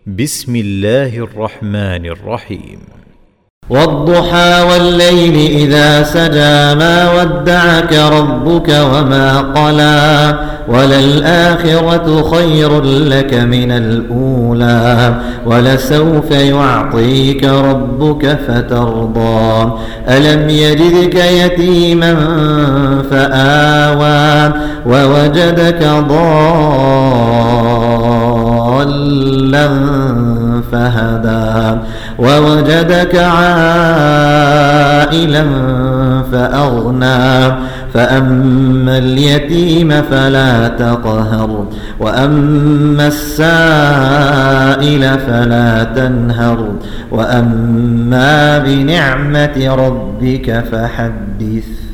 بسم الله الرحمن الرحيم. والضحى والليل إذا سجى ما ودعك ربك وما قلى وللآخرة خير لك من الأولى ولسوف يعطيك ربك فترضى ألم يجدك يتيما فآوى ووجدك ضالا فهدى ووجدك عائلا فأغنى فأما اليتيم فلا تقهر وأما السائل فلا تنهر وأما بنعمة ربك فحدث.